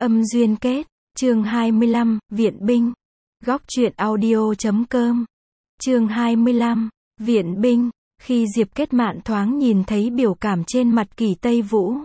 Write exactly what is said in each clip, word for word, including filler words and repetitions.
Âm duyên kết, chương hai mươi lăm, Viện binh. Góc truyện audio chấm com. Chương hai mươi lăm, Viện binh. Khi Diệp Kết Mạn thoáng nhìn thấy biểu cảm trên mặt Kỷ Tây Vũ,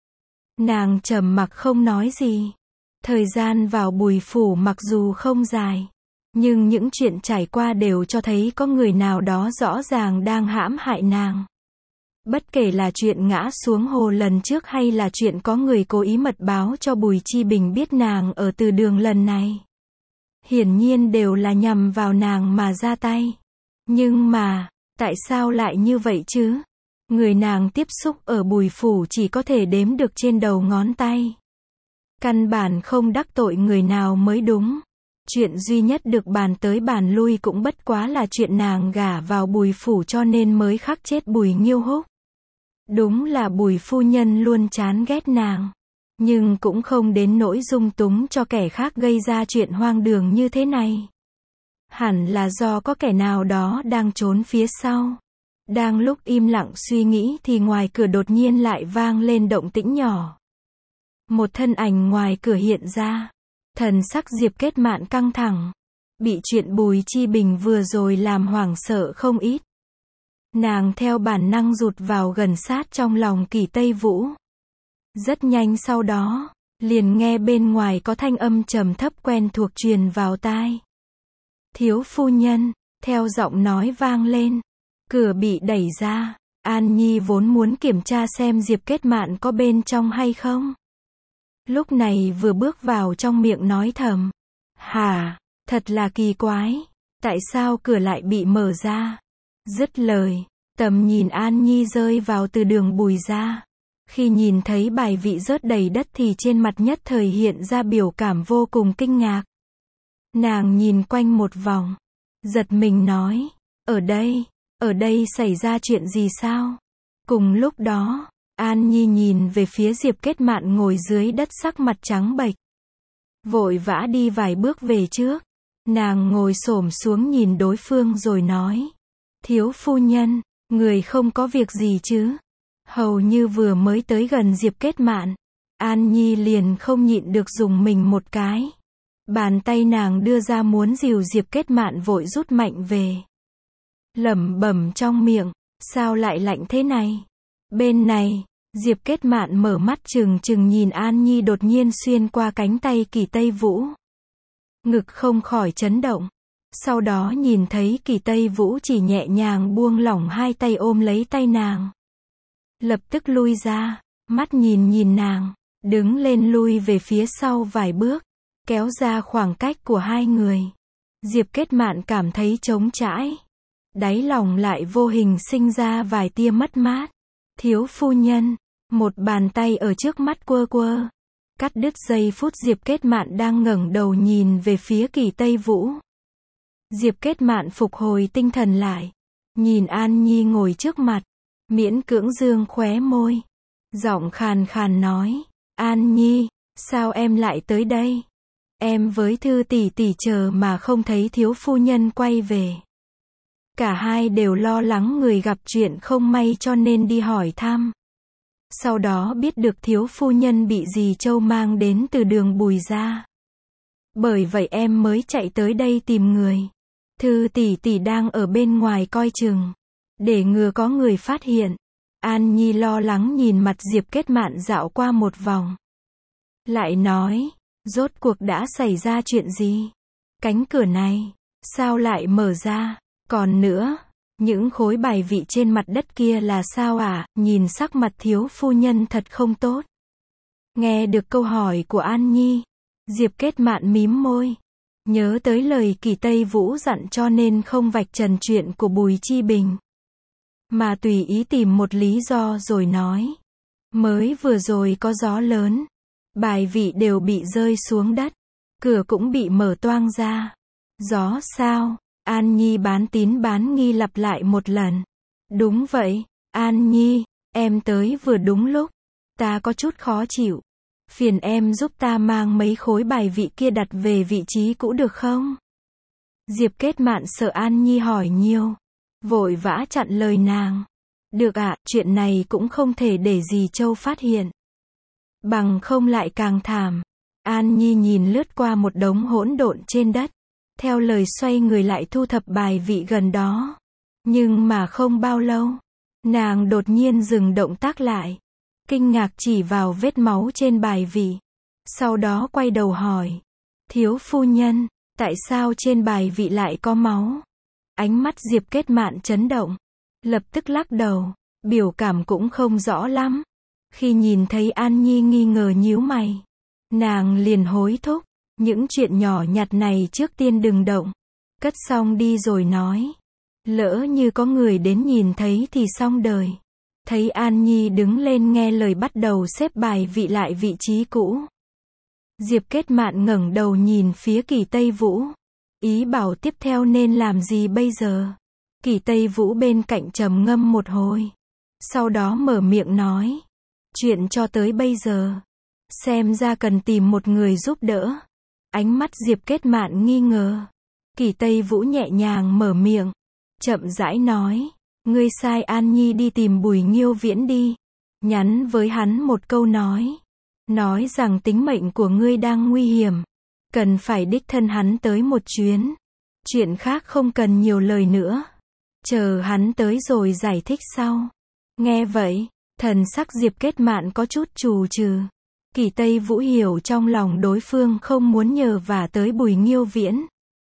nàng trầm mặc không nói gì. Thời gian vào Bùi phủ mặc dù không dài, nhưng những chuyện trải qua đều cho thấy có người nào đó rõ ràng đang hãm hại nàng. Bất kể là chuyện ngã xuống hồ lần trước hay là chuyện có người cố ý mật báo cho Bùi Chi Bình biết nàng ở Từ Đường lần này, hiển nhiên đều là nhằm vào nàng mà ra tay. Nhưng mà, tại sao lại như vậy chứ? Người nàng tiếp xúc ở Bùi phủ chỉ có thể đếm được trên đầu ngón tay. Căn bản không đắc tội người nào mới đúng. Chuyện duy nhất được bàn tới bàn lui cũng bất quá là chuyện nàng gả vào Bùi phủ cho nên mới khắc chết Bùi Nghiêu Húc. Đúng là Bùi phu nhân luôn chán ghét nàng, nhưng cũng không đến nỗi dung túng cho kẻ khác gây ra chuyện hoang đường như thế này. Hẳn là do có kẻ nào đó đang trốn phía sau. Đang lúc im lặng suy nghĩ thì ngoài cửa đột nhiên lại vang lên động tĩnh nhỏ. Một thân ảnh ngoài cửa hiện ra. Thần sắc Diệp Kết Mạn căng thẳng, bị chuyện Bùi Chi Bình vừa rồi làm hoảng sợ không ít. Nàng theo bản năng rụt vào gần sát trong lòng Kỷ Tây Vũ. Rất nhanh sau đó, liền nghe bên ngoài có thanh âm trầm thấp quen thuộc truyền vào tai. Thiếu phu nhân, theo giọng nói vang lên. Cửa bị đẩy ra. An Nhi vốn muốn kiểm tra xem Diệp Kết Mạn có bên trong hay không. Lúc này vừa bước vào trong miệng nói thầm. Hả, thật là kỳ quái. Tại sao cửa lại bị mở ra? Dứt lời, tầm nhìn An Nhi rơi vào Từ Đường Bùi ra. Khi nhìn thấy bài vị rớt đầy đất thì trên mặt nhất thời hiện ra biểu cảm vô cùng kinh ngạc. Nàng nhìn quanh một vòng, giật mình nói, ở đây, ở đây xảy ra chuyện gì sao? Cùng lúc đó, An Nhi nhìn về phía Diệp Kết Mạn ngồi dưới đất sắc mặt trắng bệch. Vội vã đi vài bước về trước. Nàng ngồi xổm xuống nhìn đối phương rồi nói. Thiếu phu nhân, người không có việc gì chứ? Hầu như vừa mới tới gần Diệp Kết Mạn, An Nhi liền không nhịn được dùng mình một cái. Bàn tay nàng đưa ra muốn dìu Diệp Kết Mạn vội rút mạnh về. Lẩm bẩm trong miệng, sao lại lạnh thế này? Bên này, Diệp Kết Mạn mở mắt trừng trừng nhìn An Nhi đột nhiên xuyên qua cánh tay Kỷ Tây Vũ. Ngực không khỏi chấn động. Sau đó nhìn thấy Kỷ Tây Vũ chỉ nhẹ nhàng buông lỏng hai tay ôm lấy tay nàng. Lập tức lui ra, mắt nhìn nhìn nàng, đứng lên lui về phía sau vài bước, kéo ra khoảng cách của hai người. Diệp Kết Mạn cảm thấy trống trải. Đáy lòng lại vô hình sinh ra vài tia mất mát. Thiếu phu nhân, một bàn tay ở trước mắt quơ quơ. Cắt đứt giây phút Diệp Kết Mạn đang ngẩng đầu nhìn về phía Kỷ Tây Vũ. Diệp Kết Mạn phục hồi tinh thần lại. Nhìn An Nhi ngồi trước mặt. Miễn cưỡng dương khóe môi. Giọng khàn khàn nói. An Nhi, sao em lại tới đây? Em với Thư tỷ tỷ chờ mà không thấy thiếu phu nhân quay về. Cả hai đều lo lắng người gặp chuyện không may cho nên đi hỏi thăm. Sau đó biết được thiếu phu nhân bị dì Châu mang đến từ đường Bùi ra. Bởi vậy em mới chạy tới đây tìm người. Thư tỷ tỷ đang ở bên ngoài coi chừng, để ngừa có người phát hiện. An Nhi lo lắng nhìn mặt Diệp Kết Mạn dạo qua một vòng. Lại nói, rốt cuộc đã xảy ra chuyện gì? Cánh cửa này, sao lại mở ra? Còn nữa, những khối bài vị trên mặt đất kia là sao à? Nhìn sắc mặt thiếu phu nhân thật không tốt. Nghe được câu hỏi của An Nhi, Diệp Kết Mạn mím môi. Nhớ tới lời Kỷ Tây Vũ dặn cho nên không vạch trần chuyện của Bùi Chi Bình. Mà tùy ý tìm một lý do rồi nói. Mới vừa rồi có gió lớn. Bài vị đều bị rơi xuống đất. Cửa cũng bị mở toang ra. Gió sao? An Nhi bán tín bán nghi lặp lại một lần. Đúng vậy, An Nhi, em tới vừa đúng lúc. Ta có chút khó chịu. Phiền em giúp ta mang mấy khối bài vị kia đặt về vị trí cũ được không? Diệp Kết Mạn sợ An Nhi hỏi nhiều. Vội vã chặn lời nàng. Được ạ, chuyện này cũng không thể để dì Châu phát hiện. Bằng không lại càng thảm. An Nhi nhìn lướt qua một đống hỗn độn trên đất, theo lời xoay người lại thu thập bài vị gần đó. Nhưng mà không bao lâu, nàng đột nhiên dừng động tác lại, kinh ngạc chỉ vào vết máu trên bài vị. Sau đó quay đầu hỏi, thiếu phu nhân, tại sao trên bài vị lại có máu? Ánh mắt Diệp Kết Mạn chấn động, lập tức lắc đầu, biểu cảm cũng không rõ lắm. Khi nhìn thấy An Nhi nghi ngờ nhíu mày, nàng liền hối thúc, những chuyện nhỏ nhặt này trước tiên đừng động. Cất xong đi rồi nói, lỡ như có người đến nhìn thấy thì xong đời. Thấy An Nhi đứng lên nghe lời bắt đầu xếp bài vị lại vị trí cũ. Diệp Kết Mạn ngẩng đầu nhìn phía Kỳ Tây Vũ, ý bảo tiếp theo nên làm gì bây giờ. Kỳ Tây Vũ bên cạnh trầm ngâm một hồi, sau đó mở miệng nói, chuyện cho tới bây giờ, xem ra cần tìm một người giúp đỡ. Ánh mắt Diệp Kết Mạn nghi ngờ. Kỳ Tây Vũ nhẹ nhàng mở miệng, chậm rãi nói, ngươi sai An Nhi đi tìm Bùi Nghiêu Viễn đi, nhắn với hắn một câu nói, nói rằng tính mệnh của ngươi đang nguy hiểm, cần phải đích thân hắn tới một chuyến. Chuyện khác không cần nhiều lời nữa, chờ hắn tới rồi giải thích sau. Nghe vậy, thần sắc Diệp Kết Mạn có chút trù trừ. Kỳ Tây Vũ hiểu trong lòng đối phương không muốn nhờ vả tới Bùi Nghiêu Viễn.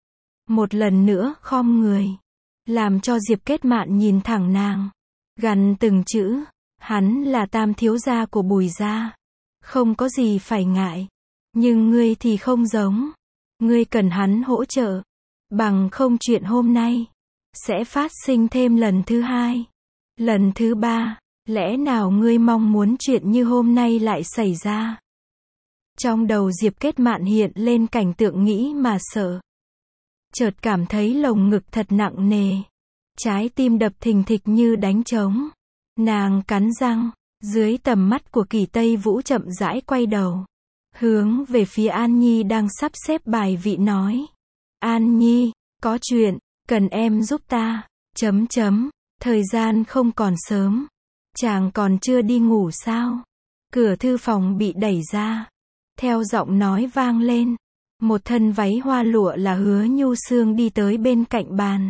Một lần nữa khom người, làm cho Diệp Kết Mạn nhìn thẳng nàng, gằn từng chữ, hắn là tam thiếu gia của Bùi gia, không có gì phải ngại, nhưng ngươi thì không giống, ngươi cần hắn hỗ trợ, bằng không chuyện hôm nay sẽ phát sinh thêm lần thứ hai, lần thứ ba. Lẽ nào ngươi mong muốn chuyện như hôm nay lại xảy ra? Trong đầu Diệp Kết Mạn hiện lên cảnh tượng nghĩ mà sợ. Chợt cảm thấy lồng ngực thật nặng nề. Trái tim đập thình thịch như đánh trống. Nàng cắn răng, dưới tầm mắt của Kỳ Tây Vũ chậm rãi quay đầu. Hướng về phía An Nhi đang sắp xếp bài vị nói. An Nhi, có chuyện, cần em giúp ta, chấm chấm, thời gian không còn sớm. Chàng còn chưa đi ngủ sao? Cửa thư phòng bị đẩy ra. Theo giọng nói vang lên, một thân váy hoa lụa là Hứa Nhu Sương đi tới bên cạnh bàn.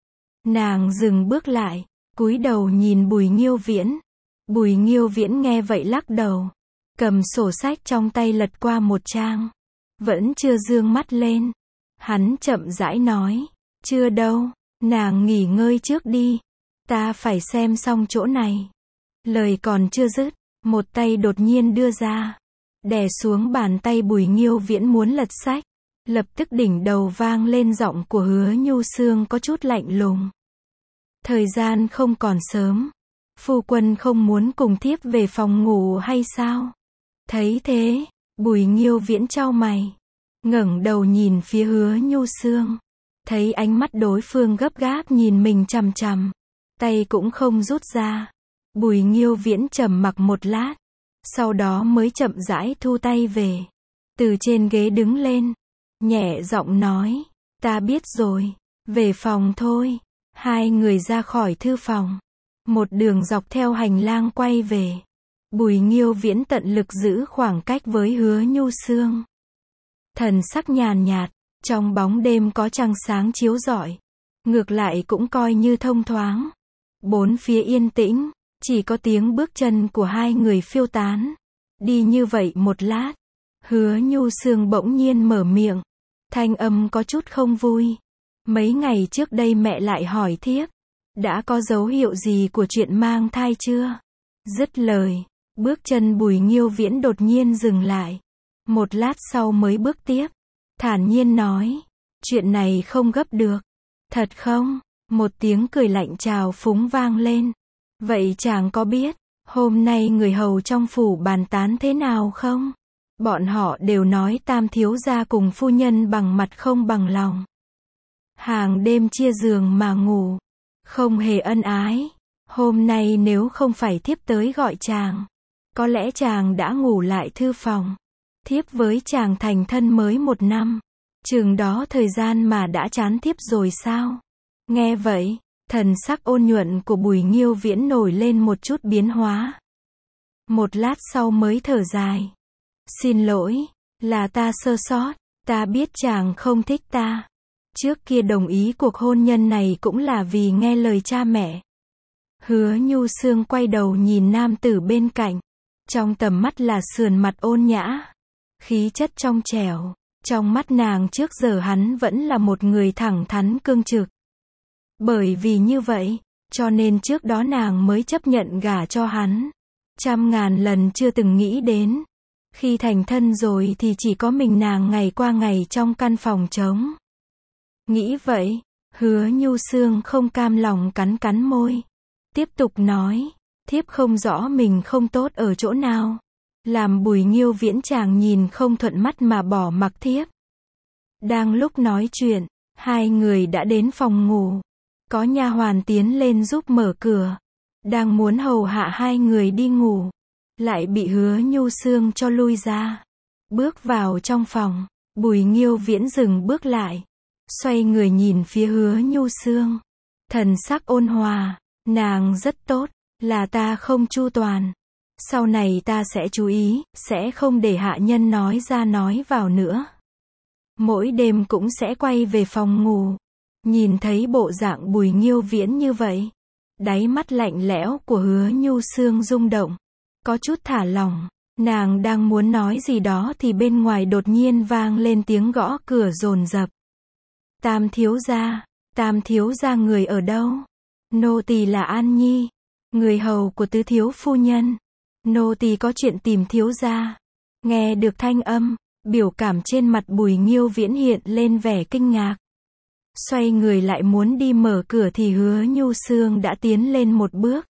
Nàng dừng bước lại, cúi đầu nhìn Bùi Nghiêu Viễn. Bùi Nghiêu Viễn nghe vậy lắc đầu, cầm sổ sách trong tay lật qua một trang, vẫn chưa dương mắt lên. Hắn chậm rãi nói, chưa đâu, nàng nghỉ ngơi trước đi, ta phải xem xong chỗ này. Lời còn chưa dứt, một tay đột nhiên đưa ra, đè xuống bàn tay Bùi Nghiêu Viễn muốn lật sách. Lập tức đỉnh đầu vang lên giọng của Hứa Nhu Sương có chút lạnh lùng. Thời gian không còn sớm, phu quân không muốn cùng thiếp về phòng ngủ hay sao? Thấy thế, Bùi Nghiêu Viễn chau mày, ngẩng đầu nhìn phía Hứa Nhu Sương, thấy ánh mắt đối phương gấp gáp nhìn mình chằm chằm, tay cũng không rút ra. Bùi Nghiêu Viễn trầm mặc một lát, sau đó mới chậm rãi thu tay về, từ trên ghế đứng lên, nhẹ giọng nói, ta biết rồi, về phòng thôi. Hai người ra khỏi thư phòng, một đường dọc theo hành lang quay về. Bùi Nghiêu Viễn tận lực giữ khoảng cách với Hứa Nhu Sương. Thần sắc nhàn nhạt, trong bóng đêm có trăng sáng chiếu rọi, ngược lại cũng coi như thông thoáng. Bốn phía yên tĩnh, chỉ có tiếng bước chân của hai người phiêu tán. Đi như vậy một lát, Hứa Nhu Sương bỗng nhiên mở miệng, thanh âm có chút không vui. Mấy ngày trước đây mẹ lại hỏi thiếp, đã có dấu hiệu gì của chuyện mang thai chưa? Dứt lời, bước chân Bùi Nghiêu Viễn đột nhiên dừng lại. Một lát sau mới bước tiếp, thản nhiên nói, chuyện này không gấp được. Thật không? Một tiếng cười lạnh trào phúng vang lên. Vậy chàng có biết, hôm nay người hầu trong phủ bàn tán thế nào không? Bọn họ đều nói tam thiếu gia cùng phu nhân bằng mặt không bằng lòng. Hàng đêm chia giường mà ngủ, không hề ân ái. Hôm nay nếu không phải thiếp tới gọi chàng, có lẽ chàng đã ngủ lại thư phòng. Thiếp với chàng thành thân mới một năm, chừng đó thời gian mà đã chán thiếp rồi sao? Nghe vậy, thần sắc ôn nhuận của Bùi Nghiêu Viễn nổi lên một chút biến hóa. Một lát sau mới thở dài. Xin lỗi, Là ta sơ sót, ta biết chàng không thích ta. Trước kia đồng ý cuộc hôn nhân này cũng là vì nghe lời cha mẹ. Hứa Nhu Sương quay đầu nhìn nam tử bên cạnh. Trong tầm mắt là sườn mặt ôn nhã, khí chất trong trẻo. Trong mắt nàng trước giờ hắn vẫn là một người thẳng thắn cương trực. Bởi vì như vậy, cho nên trước đó nàng mới chấp nhận gả cho hắn. Trăm ngàn lần chưa từng nghĩ đến. Khi thành thân rồi thì chỉ có mình nàng ngày qua ngày trong căn phòng trống. Nghĩ vậy, Hứa Nhu Sương không cam lòng cắn cắn môi. Tiếp tục nói, thiếp không rõ mình không tốt ở chỗ nào. Làm Bùi Nghiêu Viễn chàng nhìn không thuận mắt mà bỏ mặc thiếp. Đang lúc nói chuyện, hai người đã đến phòng ngủ. Có nha hoàn tiến lên giúp mở cửa. Đang muốn hầu hạ hai người đi ngủ. Lại bị Hứa Nhu Sương cho lui ra. Bước vào trong phòng, Bùi Nghiêu Viễn dừng bước lại. Xoay người nhìn phía Hứa Nhu Sương. Thần sắc ôn hòa, nàng rất tốt, là ta không chu toàn. Sau này ta sẽ chú ý, sẽ không để hạ nhân nói ra nói vào nữa. Mỗi đêm cũng sẽ quay về phòng ngủ. Nhìn thấy bộ dạng Bùi Nghiêu Viễn như vậy, đáy mắt lạnh lẽo của Hứa Nhu Sương rung động. Có chút thả lỏng, nàng đang muốn nói gì đó thì bên ngoài đột nhiên vang lên tiếng gõ cửa dồn dập. Tam thiếu gia, tam thiếu gia người ở đâu? Nô tỳ là An Nhi, người hầu của tứ thiếu phu nhân. Nô tỳ có chuyện tìm thiếu gia. Nghe được thanh âm, biểu cảm trên mặt Bùi Nghiêu Viễn hiện lên vẻ kinh ngạc. Xoay người lại muốn đi mở cửa thì Hứa Nhu Sương đã tiến lên một bước.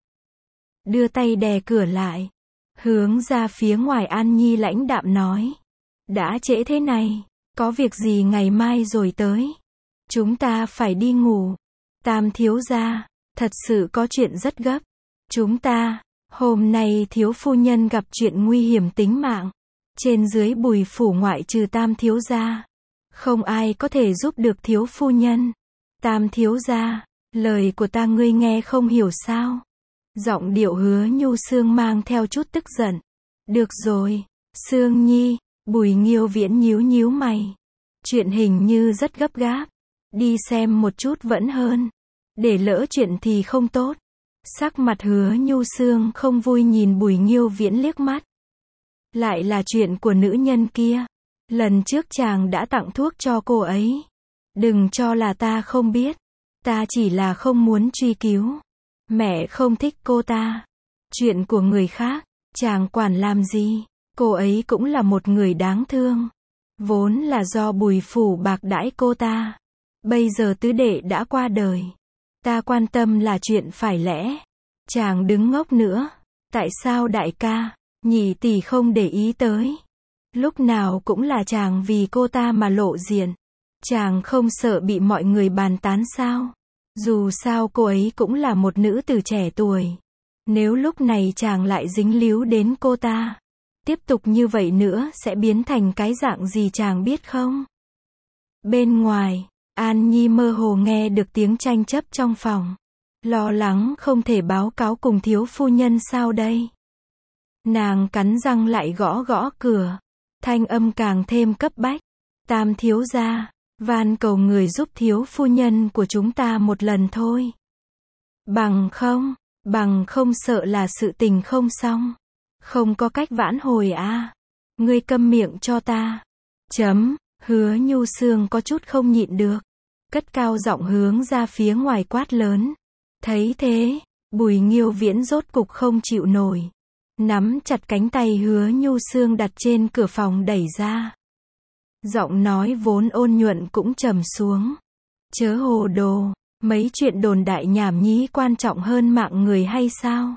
Đưa tay đè cửa lại. Hướng ra phía ngoài An Nhi lãnh đạm nói. Đã trễ thế này, có việc gì ngày mai rồi tới. Chúng ta phải đi ngủ. Tam thiếu gia, thật sự có chuyện rất gấp. Chúng ta, hôm nay thiếu phu nhân gặp chuyện nguy hiểm tính mạng. Trên dưới Bùi phủ ngoại trừ tam thiếu gia, không ai có thể giúp được thiếu phu nhân. Tam thiếu gia, lời của ta ngươi nghe không hiểu sao? Giọng điệu Hứa Nhu Sương mang theo chút tức giận. Được rồi, Sương Nhi. Bùi Nghiêu Viễn nhíu nhíu mày. Chuyện hình như rất gấp gáp. Đi xem một chút vẫn hơn. Để lỡ chuyện thì không tốt. Sắc mặt Hứa Nhu Sương không vui nhìn Bùi Nghiêu Viễn liếc mắt. Lại là chuyện của nữ nhân kia. Lần trước chàng đã tặng thuốc cho cô ấy. Đừng cho là ta không biết. Ta chỉ là không muốn truy cứu. Mẹ không thích cô ta. Chuyện của người khác, chàng quản làm gì? Cô ấy cũng là một người đáng thương. Vốn là do Bùi phủ bạc đãi cô ta. Bây giờ tứ đệ đã qua đời. Ta quan tâm là chuyện phải lẽ. Chàng đứng ngốc nữa. Tại sao đại ca, nhị tỷ không để ý tới? Lúc nào cũng là chàng vì cô ta mà lộ diện. Chàng không sợ bị mọi người bàn tán sao? Dù sao cô ấy cũng là một nữ tử trẻ tuổi. Nếu lúc này chàng lại dính líu đến cô ta, tiếp tục như vậy nữa sẽ biến thành cái dạng gì chàng biết không? Bên ngoài, An Nhi mơ hồ nghe được tiếng tranh chấp trong phòng. Lo lắng không thể báo cáo cùng thiếu phu nhân sao đây? Nàng cắn răng lại gõ gõ cửa. Thanh âm càng thêm cấp bách. Tam thiếu gia, van cầu người giúp thiếu phu nhân của chúng ta một lần thôi. Bằng không, bằng không sợ là sự tình không xong. Không có cách vãn hồi à. Ngươi câm miệng cho ta. Chấm, Hứa Nhu Sương có chút không nhịn được. Cất cao giọng hướng ra phía ngoài quát lớn. Thấy thế, Bùi Nghiêu Viễn rốt cục không chịu nổi. Nắm chặt cánh tay Hứa Nhu Sương đặt trên cửa phòng đẩy ra. Giọng nói vốn ôn nhuận cũng trầm xuống. Chớ hồ đồ, mấy chuyện đồn đại nhảm nhí quan trọng hơn mạng người hay sao?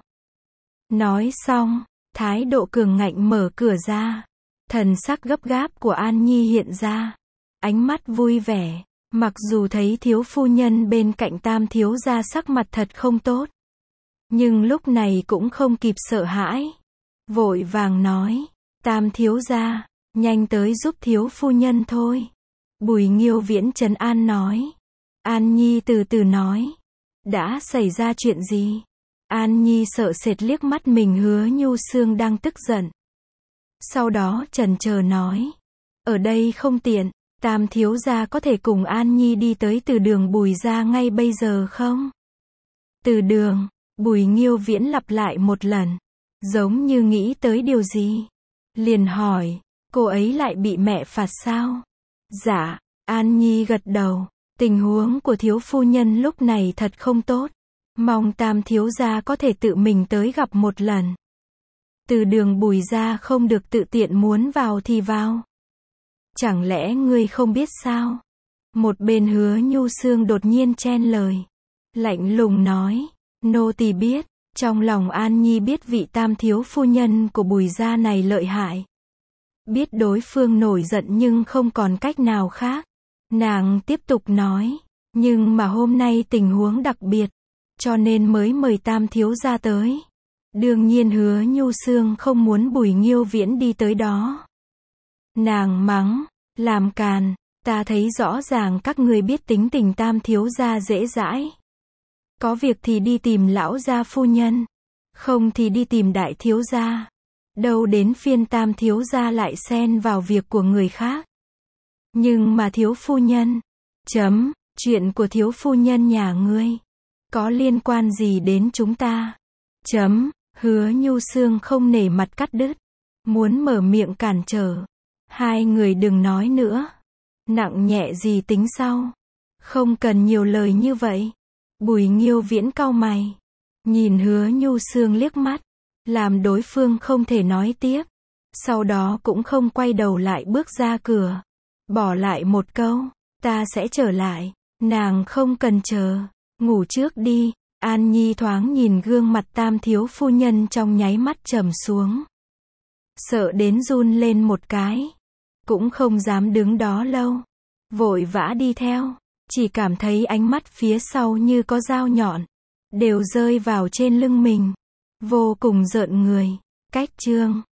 Nói xong, thái độ cường ngạnh mở cửa ra. Thần sắc gấp gáp của An Nhi hiện ra. Ánh mắt vui vẻ, mặc dù thấy thiếu phu nhân bên cạnh tam thiếu gia sắc mặt thật không tốt. Nhưng lúc này cũng không kịp sợ hãi. Vội vàng nói, tam thiếu gia, nhanh tới giúp thiếu phu nhân thôi. Bùi Nghiêu Viễn trấn an nói. An Nhi từ từ nói. Đã xảy ra chuyện gì? An Nhi sợ sệt liếc mắt mình Hứa Nhu Sương đang tức giận. Sau đó chần chờ nói. Ở đây không tiện, Tam thiếu gia có thể cùng An Nhi đi tới từ đường Bùi gia ngay bây giờ không? Từ đường, Bùi Nghiêu Viễn lặp lại một lần, giống như nghĩ tới điều gì. Liền hỏi, cô ấy lại bị mẹ phạt sao? Dạ, An Nhi gật đầu, tình huống của thiếu phu nhân lúc này thật không tốt. Mong Tam thiếu gia có thể tự mình tới gặp một lần. Từ đường Bùi gia không được tự tiện muốn vào thì vào. Chẳng lẽ ngươi không biết sao? Một bên Hứa Nhu Sương đột nhiên chen lời. Lạnh lùng nói, nô tỳ biết, trong lòng An Nhi biết vị Tam thiếu phu nhân của Bùi gia này lợi hại. Biết đối phương nổi giận nhưng không còn cách nào khác. Nàng tiếp tục nói, nhưng mà hôm nay tình huống đặc biệt, cho nên mới mời Tam thiếu gia tới. Đương nhiên Hứa Nhu Sương không muốn Bùi Nghiêu Viễn đi tới đó. Nàng mắng, làm càn, ta thấy rõ ràng các ngươi biết tính tình Tam thiếu gia dễ dãi. Có việc thì đi tìm lão gia phu nhân, không thì đi tìm đại thiếu gia. Đâu đến phiên Tam thiếu gia lại xen vào việc của người khác. Nhưng mà thiếu phu nhân, chấm, chuyện của thiếu phu nhân nhà ngươi, có liên quan gì đến chúng ta? Chấm, Hứa Nhu Sương không nể mặt cắt đứt, muốn mở miệng cản trở. Hai người đừng nói nữa, nặng nhẹ gì tính sau, không cần nhiều lời như vậy. Bùi Nghiêu Viễn cau mày, nhìn Hứa Nhu Sương liếc mắt, làm đối phương không thể nói tiếp. Sau đó cũng không quay đầu lại bước ra cửa, bỏ lại một câu, ta sẽ trở lại. Nàng không cần chờ, ngủ trước đi. An Nhi thoáng nhìn gương mặt Tam thiếu phu nhân trong nháy mắt trầm xuống, sợ đến run lên một cái, cũng không dám đứng đó lâu, vội vã đi theo, chỉ cảm thấy ánh mắt phía sau như có dao nhọn, đều rơi vào trên lưng mình, vô cùng rợn người. Cách chương